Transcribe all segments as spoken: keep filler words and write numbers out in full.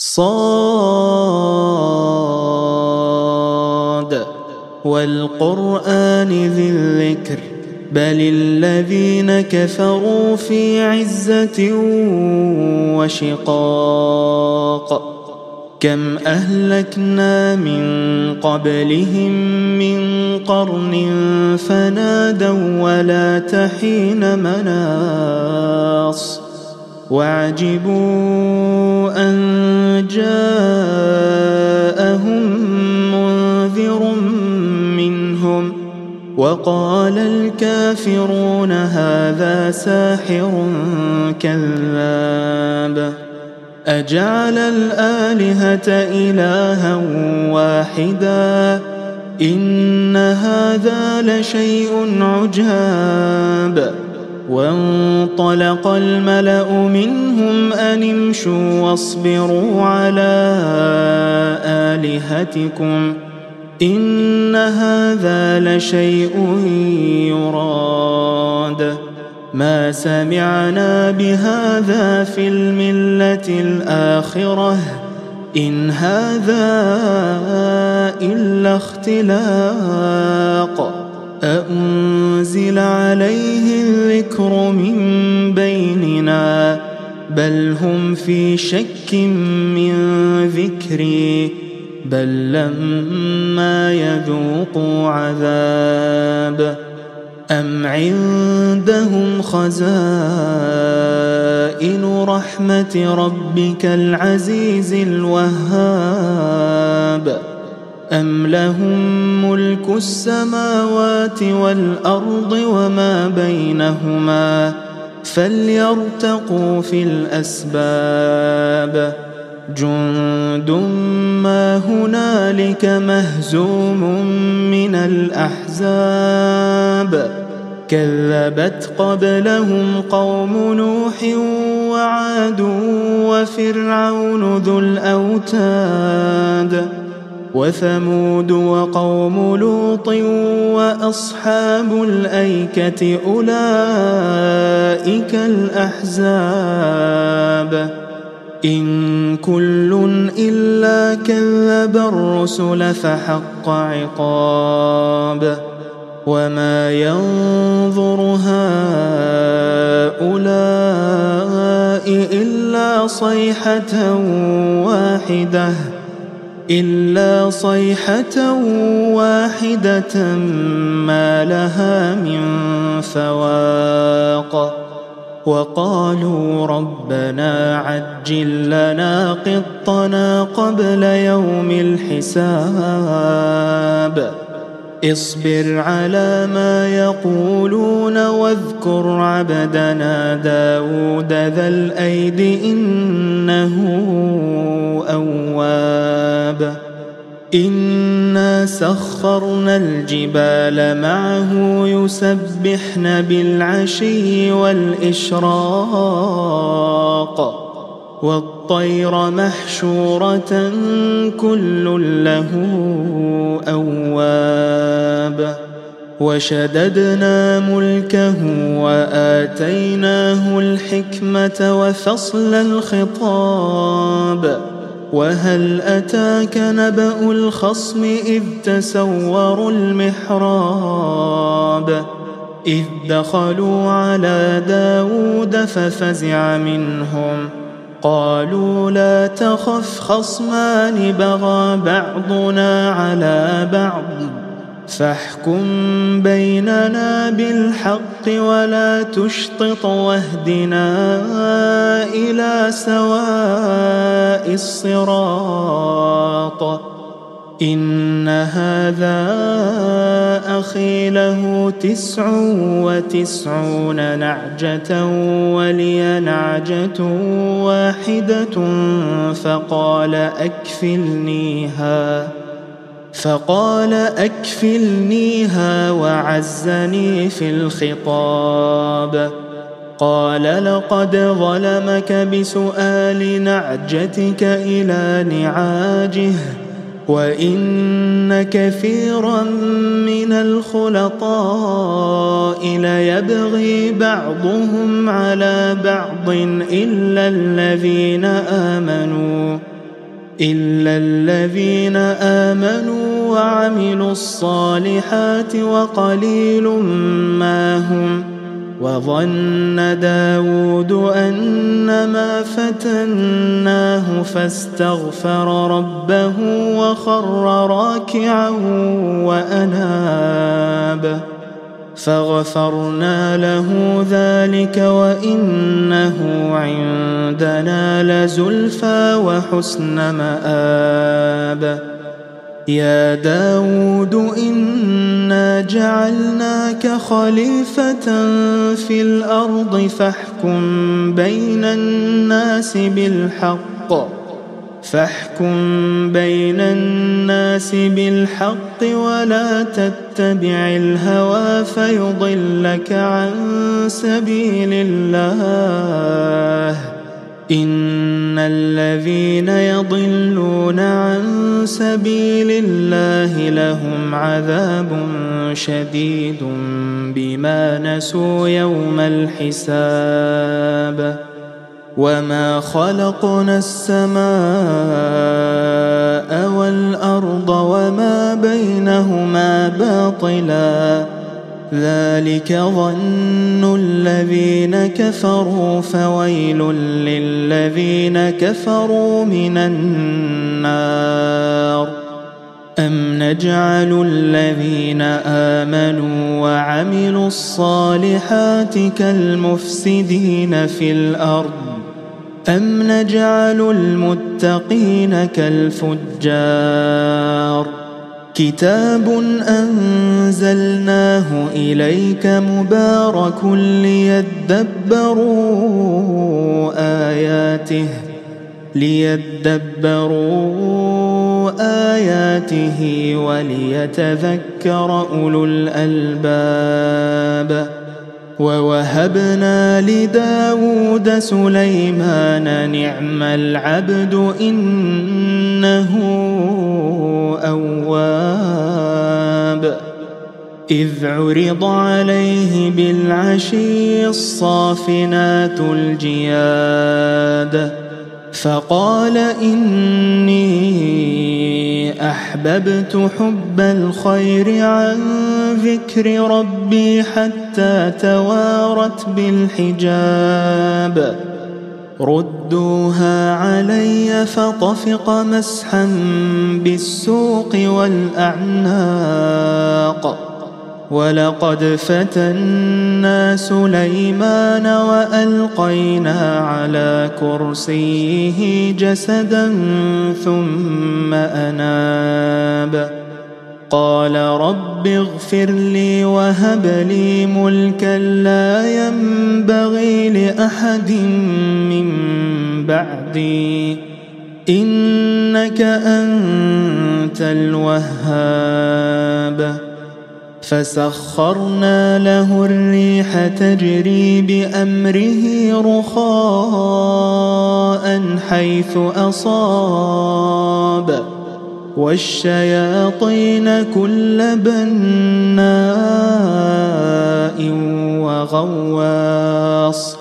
صاد والقرآن ذي الذكر بل الذين كفروا في عزة وشقاق كم أهلكنا من قبلهم من قرن فنادوا ولا تحين مناص وعجبوا أن جاءهم منذر منهم وقال الكافرون هذا ساحر كذاب أجعل الآلهة إلها واحدا إن هذا لشيء عجاب وانطلق الملأ منهم أن امشوا واصبروا على آلهتكم إن هذا لشيء يراد ما سمعنا بهذا في الملة الآخرة إن هذا إلا اختلاق أأنزل عليه الذكر من بيننا بل هم في شك من ذكري بل لما يذوقوا عذاب أم عندهم خزائن رحمة ربك العزيز الوهاب أم لهم ملك السماوات والأرض وما بينهما فليرتقوا في الأسباب جند ما هنالك مهزوم من الأحزاب كذبت قبلهم قوم نوح وعاد وفرعون ذو الأوتاد وثمود وقوم لوط وأصحاب الأيكة أولئك الأحزاب إن كل إلا كذب الرسل فحق عقاب وما ينظر هؤلاء إلا صيحة واحدة إلا صيحة واحدة ما لها من فواق وقالوا ربنا عجل لنا قطنا قبل يوم الحساب اصبر على ما يقولون واذكر عبدنا داود ذا الأيد إنه أواب إنا سخرنا الجبال معه يسبحن بالعشي والإشراق والطير محشورة كل له أواب وشددنا ملكه وآتيناه الحكمة وفصل الخطاب وهل أتاك نبأ الخصم إذ تسوروا المحراب إذ دخلوا على داود ففزع منهم قالوا لا تخف خصمان بغى بعضنا على بعض فاحكم بيننا بالحق ولا تشطط واهدنا إلى سواء الصراط إن هذا أخي له تسع وتسعون نعجة ولي نعجة واحدة فقال أكفلنيها فقال أكفلنيها وعزني في الخطاب قال لقد ظلمك بسؤال نعجتك إلى نعاجه وإن كثيرا من الخلطاء ليبغي بعضهم على بعض إلا الذين آمنوا إلا الذين آمنوا وعملوا الصالحات وقليل ما هم. وظن داود أنما فتناه فاستغفر ربه وخر راكعا وأناب فغفرنا له ذلك وإنه عندنا لزلفى وحسن مآب. يا داود إنا جعلناك خليفة في الأرض فاحكم بين الناس بالحق فاحكم بين الناس بالحق ولا تتبع الهوى فيضلك عن سبيل الله. إن الذين يضلون عن سبيل الله لهم عذاب شديد بما نسوا يوم الحساب. وما خلقنا السماء والأرض وما بينهما باطلا ذلك ظن الذين كفروا فويل للذين كفروا من النار. أم نجعل الذين آمنوا وعملوا الصالحات كالمفسدين في الأرض أم نجعل المتقين كالفجار. كتاب أنزلناه إليك مبارك ليدبروا آياته ليدبروا آياته وليتذكر أولو الألباب. ووهبنا لداود سليمان نعم العبد إنه أواب. إذ عرض عليه بالعشي الصافنات الجياد فقال إني أحببت حب الخير عن ذكر ربي حتى توارت بالحجاب. ردوها علي فطفق مسحا بالسوق والأعناق. ولقد فتنا سليمان وألقينا على كرسيه جسدا ثم أناب. قال رب اغفر لي وهب لي ملكا لا ينبغي لأحد من بعدي إنك أنت الوهاب. فسخرنا له الريح تجري بأمره رخاء حيث أصاب والشياطين كل بناء وغواص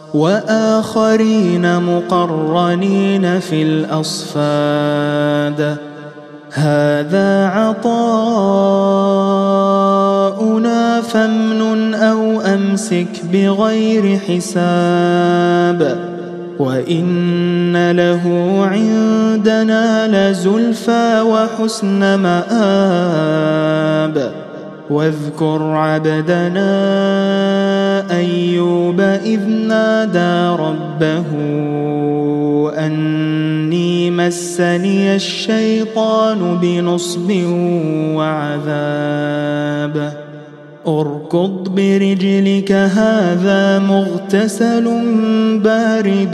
وآخرين مقرنين في الأصفاد. هذا عطاؤنا فامنن أو أمسك بغير حساب. وإن له عندنا لزلفى وحسن مآب. واذكر عبدنا أيوب إذ نادى ربه أني مسني الشيطان بنصب وعذاب. اركض برجلك هذا مغتسل بارد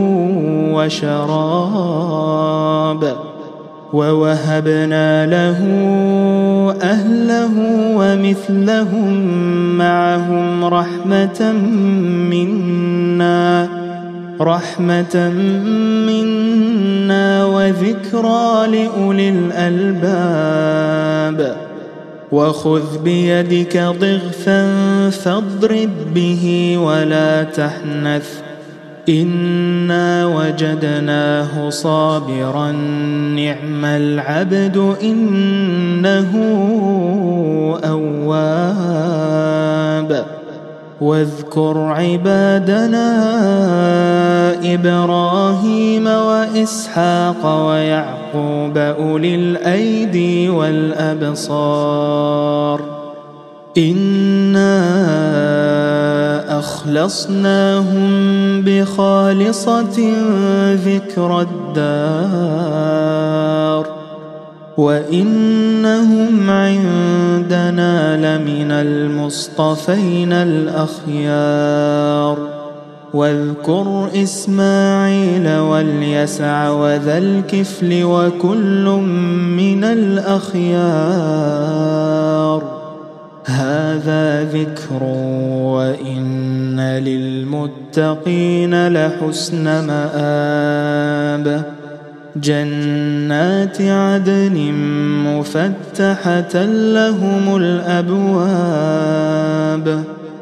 وشراب. ووهبنا له أهله ومثلهم معهم رحمة منا رحمة منا وذكرى لأولي الألباب. وخذ بيدك ضغثا فاضرب به ولا تحنث إنا وجدناه صابرا نعم العبد إنه أواب. واذكر عبادنا إبراهيم وإسحاق ويعقوب أولي الأيدي والأبصار إنا أخلصناهم بخالصة ذكر الدار وإنهم عندنا لمن المصطفين الأخيار. واذكر إسماعيل واليسع وذا الكفل وكل من الأخيار. هذا ذكر وإن للمتقين لحسن مآب. جنات عدن مفتحة لهم الأبواب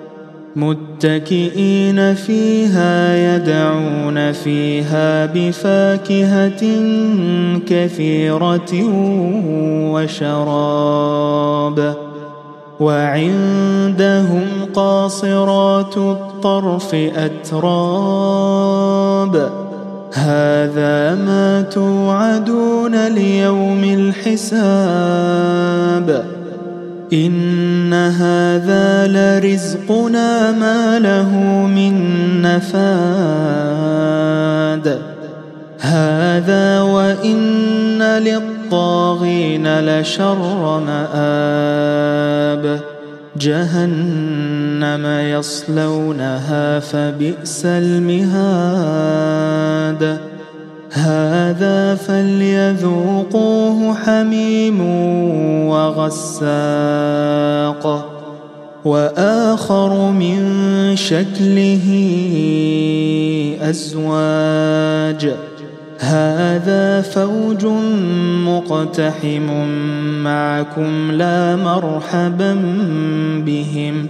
متكئين فيها يدعون فيها بفاكهة كثيرة وشراب. وعندهم قاصرات الطرف أتراب. هذا ما توعدون ليوم الحساب. إن هذا لرزقنا ما له من نفاد. هذا وإن للطاغين لشر مآب. جهنم يصلونها فبئس المهاد. هذا فليذوقوه حميم وغساق وآخر من شكله أزواج. هذا فوج مقتحم معكم لا مرحبا بهم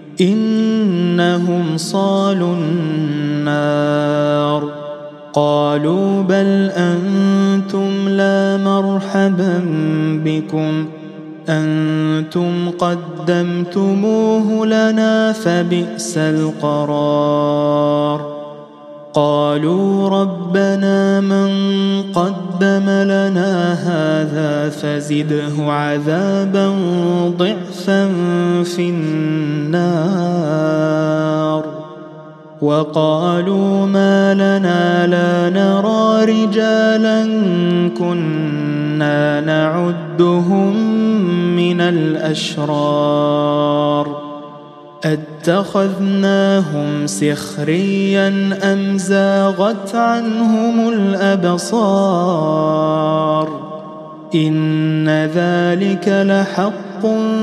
إنهم صالوا النار. قالوا بل أنتم لا مرحبا بكم أنتم قدمتموه لنا فبئس القرار. قالوا ربنا من قدم لنا هذا فزده عذابا ضعفا في النار. وقالوا ما لنا لا نرى رجالا كنا نعدهم من الأشرار أتخذناهم سخريا أم زاغت عنهم الأبصار. إن ذلك لحق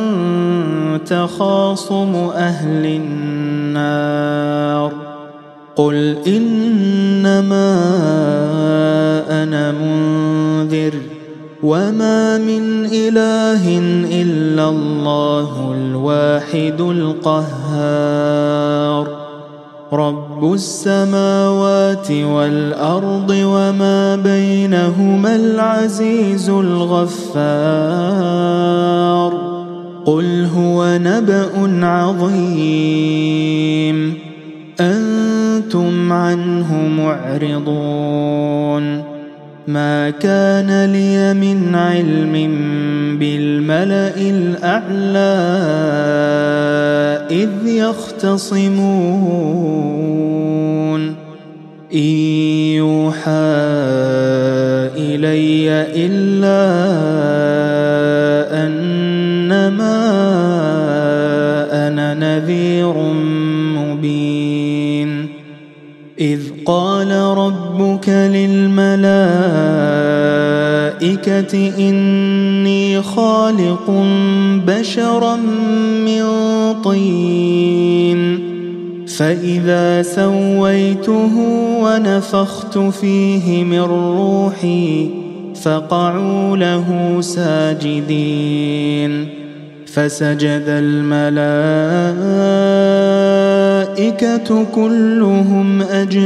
تخاصم أهل النار. قل إنما أنا منذر وما من إله إلا الله الواحد القهار. رب السماوات والأرض وما بينهما العزيز الغفار. قل هو نبأ عظيم أنتم عنه معرضون. ما كان لي من علم بالملأ الأعلى إذ يختصمون. إن يوحى إلي إلا أنما أنا نذير مبين. إذ قال ربك للملائكة إني خالق بشرا من طين فإذا سويته ونفخت فيه من روحي فقعوا له ساجدين. فسجد الملائكة كلهم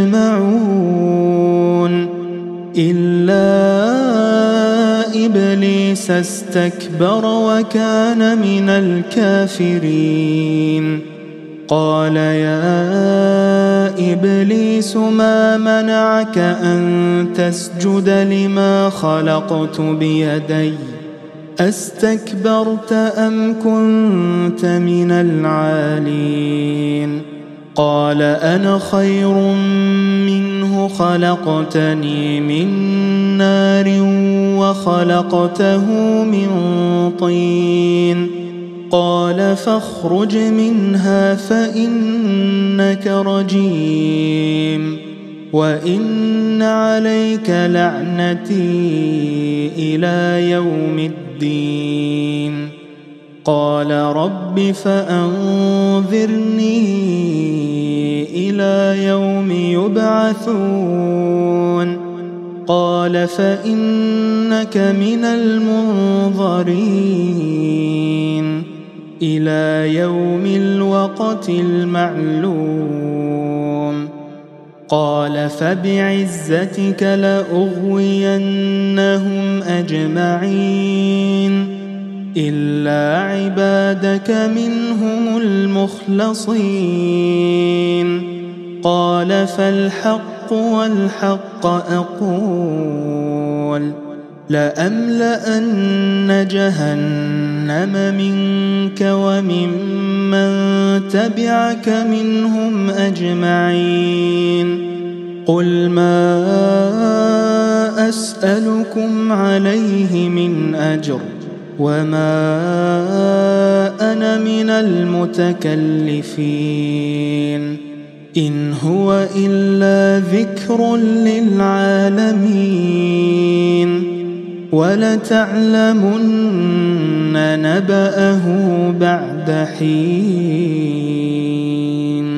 أجمعون إلا إبليس استكبر وكان من الكافرين. قال يا إبليس ما منعك أن تسجد لما خلقت بيدي أستكبرت أم كنت من العالين؟ قال أنا خير منه خلقتني من نار وخلقته من طين. قال فاخرج منها فإنك رجيم وإن عليك لعنتي إلى يوم الدين. قال رب فأنظرني إلى يوم يبعثون. قال فإنك من المنظرين إلى يوم الوقت المعلوم. قال فبعزتك لأغوينهم أجمعين إلا عبادك منهم المخلصين. قال فالحق والحق أقول لأملأن جهنم منك وممن تبعك منهم أجمعين. قل ما أسألكم عليه من أجر وما أنا من المتكلفين إن هو إلا ذكر للعالمين ولتعلمن نبأه بعد حين.